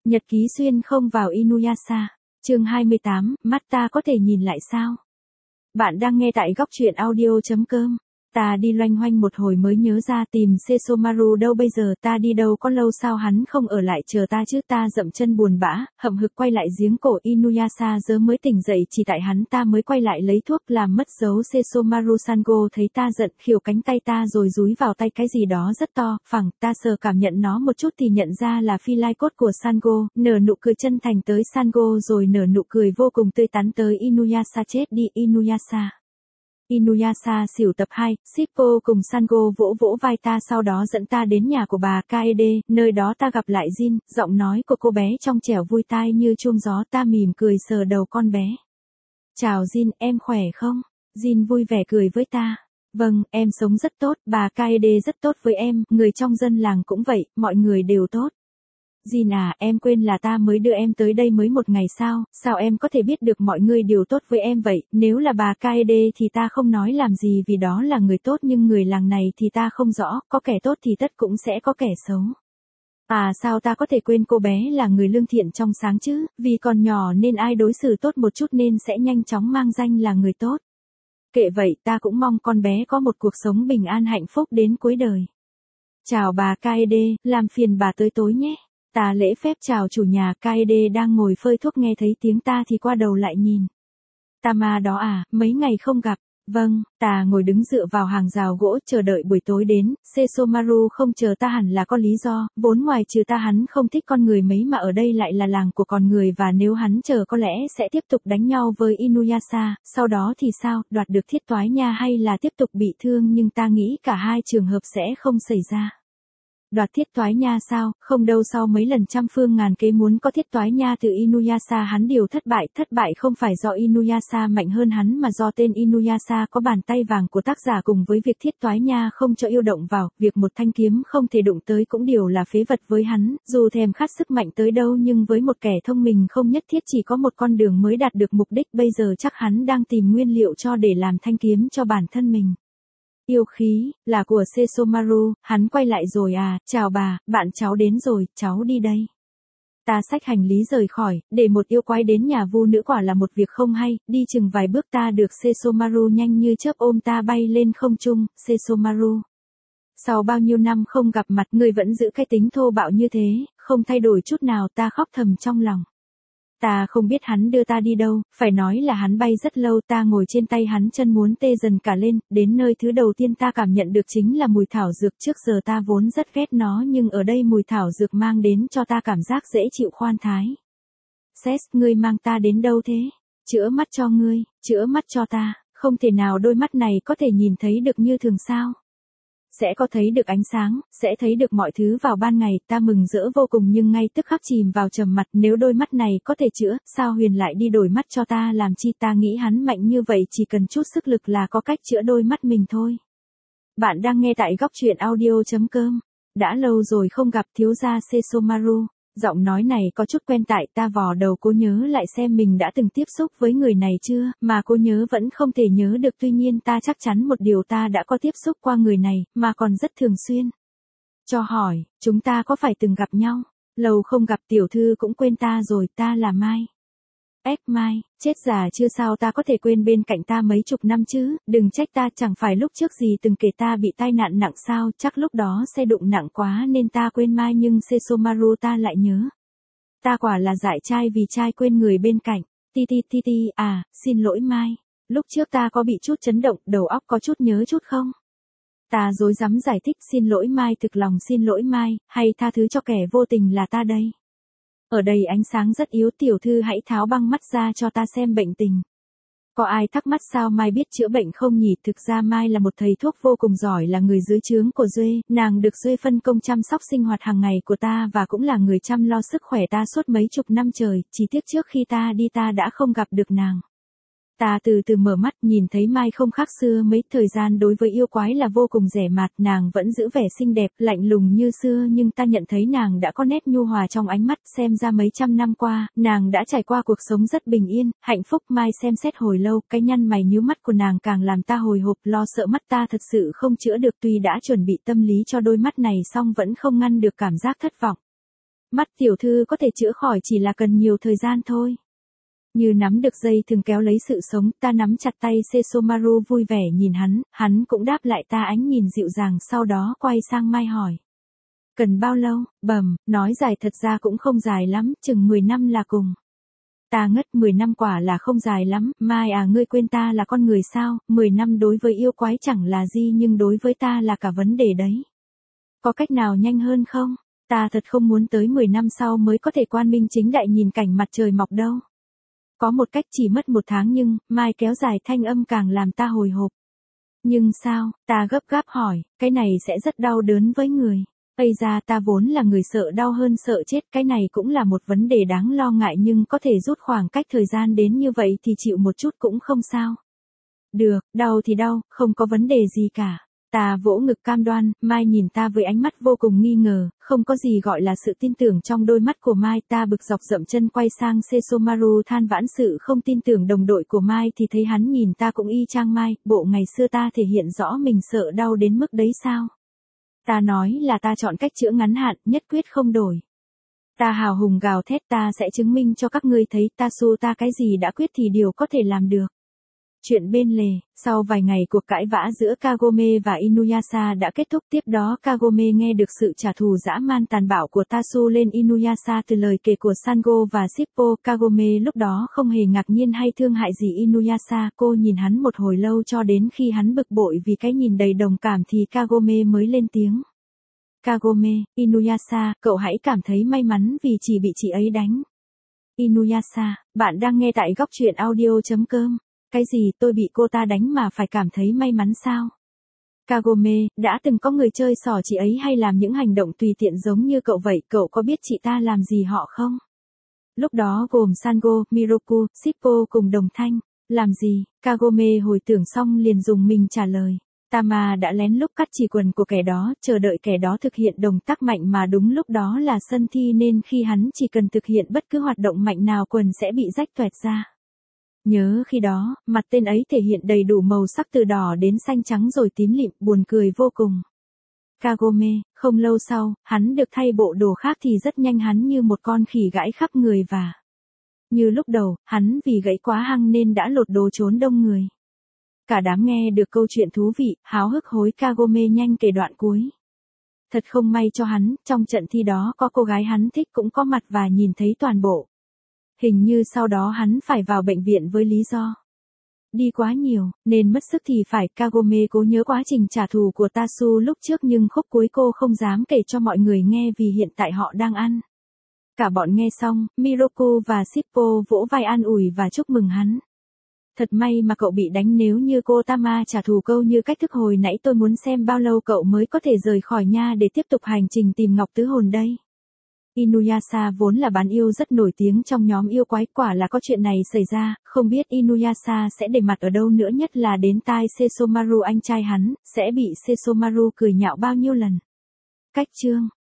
Nhật ký xuyên không vào Inuyasha. Chương 28, mắt ta có thể nhìn lại sao? Bạn đang nghe tại góc truyện audio.com. Ta đi loanh hoanh một hồi mới nhớ ra tìm Sesomaru đâu bây giờ, ta đi đâu có lâu sao hắn không ở lại chờ ta chứ, ta dậm chân buồn bã, hậm hực quay lại giếng cổ. Inuyasha giờ mới tỉnh dậy, chỉ tại hắn ta mới quay lại lấy thuốc làm mất dấu. Sesomaru Sango thấy ta giận, khều cánh tay ta rồi dúi vào tay cái gì đó rất to, phẳng, ta sờ cảm nhận nó một chút thì nhận ra là phi lai cốt của Sango, nở nụ cười chân thành tới Sango rồi nở nụ cười vô cùng tươi tắn tới Inuyasha. Chết đi Inuyasha. Inuyasha xỉu. Tập 2, Shippo cùng Sango vỗ vỗ vai ta sau đó dẫn ta đến nhà của bà Kaede, nơi đó ta gặp lại Jin, giọng nói của cô bé trong trẻo vui tai như chuông gió. Ta mỉm cười sờ đầu con bé. Chào Jin, em khỏe không? Jin vui vẻ cười với ta. Vâng, em sống rất tốt, bà Kaede rất tốt với em, người trong dân làng cũng vậy, mọi người đều tốt. Jin à, em quên là ta mới đưa em tới đây mới một ngày sao em có thể biết được mọi người đều tốt với em vậy, nếu là bà Kaede thì ta không nói làm gì vì đó là người tốt nhưng người làng này thì ta không rõ, có kẻ tốt thì tất cũng sẽ có kẻ xấu. À sao ta có thể quên cô bé là người lương thiện trong sáng chứ, vì còn nhỏ nên ai đối xử tốt một chút nên sẽ nhanh chóng mang danh là người tốt. Kệ vậy, ta cũng mong con bé có một cuộc sống bình an hạnh phúc đến cuối đời. Chào bà Kaede, làm phiền bà tới tối nhé. Ta lễ phép chào chủ nhà. Kaede đang ngồi phơi thuốc nghe thấy tiếng ta thì qua đầu lại nhìn. Tama đó à, mấy ngày không gặp. Vâng, ta ngồi đứng dựa vào hàng rào gỗ chờ đợi buổi tối đến. Sesomaru không chờ ta hẳn là có lý do, vốn ngoài trừ ta hắn không thích con người mấy mà ở đây lại là làng của con người và nếu hắn chờ có lẽ sẽ tiếp tục đánh nhau với Inuyasha, sau đó thì sao, đoạt được thiết toái nha hay là tiếp tục bị thương nhưng ta nghĩ cả hai trường hợp sẽ không xảy ra. Đoạt thiết toái nha sao, không đâu sau mấy lần trăm phương ngàn kế muốn có thiết toái nha từ Inuyasha hắn đều thất bại không phải do Inuyasha mạnh hơn hắn mà do tên Inuyasha có bàn tay vàng của tác giả cùng với việc thiết toái nha không cho yêu động vào, việc một thanh kiếm không thể đụng tới cũng đều là phế vật với hắn, dù thèm khát sức mạnh tới đâu nhưng với một kẻ thông minh không nhất thiết chỉ có một con đường mới đạt được mục đích, bây giờ chắc hắn đang tìm nguyên liệu cho để làm thanh kiếm cho bản thân mình. Yêu khí, là của Sesomaru, hắn quay lại rồi à, chào bà, bạn cháu đến rồi, cháu đi đây. Ta xách hành lý rời khỏi, để một yêu quái đến nhà vu nữ quả là một việc không hay, đi chừng vài bước ta được Sesomaru nhanh như chớp ôm ta bay lên không trung. Sesomaru. Sau bao nhiêu năm không gặp mặt người vẫn giữ cái tính thô bạo như thế, không thay đổi chút nào, ta khóc thầm trong lòng. Ta không biết hắn đưa ta đi đâu, phải nói là hắn bay rất lâu, ta ngồi trên tay hắn chân muốn tê dần cả lên, đến nơi thứ đầu tiên ta cảm nhận được chính là mùi thảo dược, trước giờ ta vốn rất ghét nó nhưng ở đây mùi thảo dược mang đến cho ta cảm giác dễ chịu khoan thái. Ses, ngươi mang ta đến đâu thế? Chữa mắt cho ngươi, chữa mắt cho ta, không thể nào đôi mắt này có thể nhìn thấy được như thường sao? Sẽ có thấy được ánh sáng, sẽ thấy được mọi thứ vào ban ngày, ta mừng rỡ vô cùng nhưng ngay tức khắc chìm vào trầm mặt, nếu đôi mắt này có thể chữa, sao Huyền lại đi đổi mắt cho ta làm chi, ta nghĩ hắn mạnh như vậy chỉ cần chút sức lực là có cách chữa đôi mắt mình thôi. Bạn đang nghe tại góc truyện audio.com. Đã lâu rồi không gặp thiếu gia Sesomaru. Giọng nói này có chút quen tại ta vò đầu cố nhớ lại xem mình đã từng tiếp xúc với người này chưa, mà cô nhớ vẫn không thể nhớ được tuy nhiên ta chắc chắn một điều ta đã có tiếp xúc qua người này, mà còn rất thường xuyên. Cho hỏi, chúng ta có phải từng gặp nhau? Lâu không gặp tiểu thư cũng quên ta rồi, ta là Mai. Mai, chết già chưa sao ta có thể quên bên cạnh ta mấy chục năm chứ, đừng trách ta chẳng phải lúc trước gì từng kể ta bị tai nạn nặng sao, chắc lúc đó xe đụng nặng quá nên ta quên Mai nhưng Sesomaru ta lại nhớ. Ta quả là dại trai vì trai quên người bên cạnh, à, xin lỗi Mai, lúc trước ta có bị chút chấn động, đầu óc có chút nhớ chút không? Ta rối rắm giải thích xin lỗi Mai, thực lòng xin lỗi Mai, hay tha thứ cho kẻ vô tình là ta đây. Ở đây ánh sáng rất yếu, tiểu thư hãy tháo băng mắt ra cho ta xem bệnh tình. Có ai thắc mắc sao Mai biết chữa bệnh không nhỉ? Thực ra Mai là một thầy thuốc vô cùng giỏi, là người dưới trướng của Duê, nàng được Duê phân công chăm sóc sinh hoạt hàng ngày của ta và cũng là người chăm lo sức khỏe ta suốt mấy chục năm trời, chỉ tiếc trước khi ta đi ta đã không gặp được nàng. Ta từ từ mở mắt nhìn thấy Mai không khác xưa mấy, thời gian đối với yêu quái là vô cùng rẻ mạt, nàng vẫn giữ vẻ xinh đẹp, lạnh lùng như xưa nhưng ta nhận thấy nàng đã có nét nhu hòa trong ánh mắt, xem ra mấy trăm năm qua, nàng đã trải qua cuộc sống rất bình yên, hạnh phúc. Mai xem xét hồi lâu, cái nhăn mày nhíu mắt của nàng càng làm ta hồi hộp, lo sợ mắt ta thật sự không chữa được, tuy đã chuẩn bị tâm lý cho đôi mắt này song vẫn không ngăn được cảm giác thất vọng. Mắt tiểu thư có thể chữa khỏi chỉ là cần nhiều thời gian thôi. Như nắm được dây thường kéo lấy sự sống, ta nắm chặt tay Sesomaru vui vẻ nhìn hắn cũng đáp lại ta ánh nhìn dịu dàng sau đó quay sang Mai hỏi. Cần bao lâu? Nói dài thật ra cũng không dài lắm, chừng 10 năm là cùng. Ta ngất 10 năm quả là không dài lắm, Mai à ngươi quên ta là con người sao, 10 năm đối với yêu quái chẳng là gì nhưng đối với ta là cả vấn đề đấy. Có cách nào nhanh hơn không? Ta thật không muốn tới 10 năm sau mới có thể quang minh chính đại nhìn cảnh mặt trời mọc đâu. Có một cách chỉ mất 1 tháng nhưng, Mai kéo dài thanh âm càng làm ta hồi hộp. Nhưng sao, ta gấp gáp hỏi, cái này sẽ rất đau đớn với người. Ây ra ta vốn là người sợ đau hơn sợ chết, cái này cũng là một vấn đề đáng lo ngại nhưng có thể rút khoảng cách thời gian đến như vậy thì chịu một chút cũng không sao. Được, đau thì đau, không có vấn đề gì cả. Ta vỗ ngực cam đoan, Mai nhìn ta với ánh mắt vô cùng nghi ngờ, không có gì gọi là sự tin tưởng trong đôi mắt của Mai. Ta bực dọc dậm chân quay sang Sesomaru than vãn sự không tin tưởng đồng đội của Mai thì thấy hắn nhìn ta cũng y chang Mai, bộ ngày xưa ta thể hiện rõ mình sợ đau đến mức đấy sao? Ta nói là ta chọn cách chữa ngắn hạn, nhất quyết không đổi. Ta hào hùng gào thét ta sẽ chứng minh cho các ngươi thấy ta su ta cái gì đã quyết thì điều có thể làm được. Chuyện bên lề, sau vài ngày cuộc cãi vã giữa Kagome và Inuyasha đã kết thúc tiếp đó Kagome nghe được sự trả thù dã man tàn bạo của Tasu lên Inuyasha từ lời kể của Sango và Shippo. Kagome lúc đó không hề ngạc nhiên hay thương hại gì Inuyasha, cô nhìn hắn một hồi lâu cho đến khi hắn bực bội vì cái nhìn đầy đồng cảm thì Kagome mới lên tiếng. Kagome, Inuyasha, cậu hãy cảm thấy may mắn vì chỉ bị chị ấy đánh. Inuyasha, bạn đang nghe tại góc truyện audio.com. Cái gì tôi bị cô ta đánh mà phải cảm thấy may mắn sao? Kagome, đã từng có người chơi xỏ chị ấy hay làm những hành động tùy tiện giống như cậu vậy, cậu có biết chị ta làm gì họ không? Lúc đó gồm Sango, Miroku, Shippo cùng đồng thanh. Làm gì? Kagome hồi tưởng xong liền dùng mình trả lời. Tama đã lén lút cắt chỉ quần của kẻ đó, chờ đợi kẻ đó thực hiện động tác mạnh mà đúng lúc đó là sân thi nên khi hắn chỉ cần thực hiện bất cứ hoạt động mạnh nào quần sẽ bị rách toẹt ra. Nhớ khi đó, mặt tên ấy thể hiện đầy đủ màu sắc từ đỏ đến xanh trắng rồi tím lịm, buồn cười vô cùng. Kagome, không lâu sau, hắn được thay bộ đồ khác thì rất nhanh hắn như một con khỉ gãi khắp người và... Như lúc đầu, hắn vì gãy quá hăng nên đã lột đồ trốn đông người. Cả đám nghe được câu chuyện thú vị, háo hức hối Kagome nhanh kể đoạn cuối. Thật không may cho hắn, trong trận thi đó có cô gái hắn thích cũng có mặt và nhìn thấy toàn bộ. Hình như sau đó hắn phải vào bệnh viện với lý do đi quá nhiều, nên mất sức thì phải. Kagome cố nhớ quá trình trả thù của Tasu lúc trước nhưng khúc cuối cô không dám kể cho mọi người nghe vì hiện tại họ đang ăn. Cả bọn nghe xong, Miroku và Shippo vỗ vai an ủi và chúc mừng hắn. Thật may mà cậu bị đánh, nếu như cô Tama trả thù câu như cách thức hồi nãy tôi muốn xem bao lâu cậu mới có thể rời khỏi nha để tiếp tục hành trình tìm ngọc tứ hồn đây. Inuyasha vốn là bán yêu rất nổi tiếng trong nhóm yêu quái, quả là có chuyện này xảy ra, không biết Inuyasha sẽ để mặt ở đâu nữa, nhất là đến tai Sesomaru anh trai hắn, sẽ bị Sesomaru cười nhạo bao nhiêu lần. Cách chương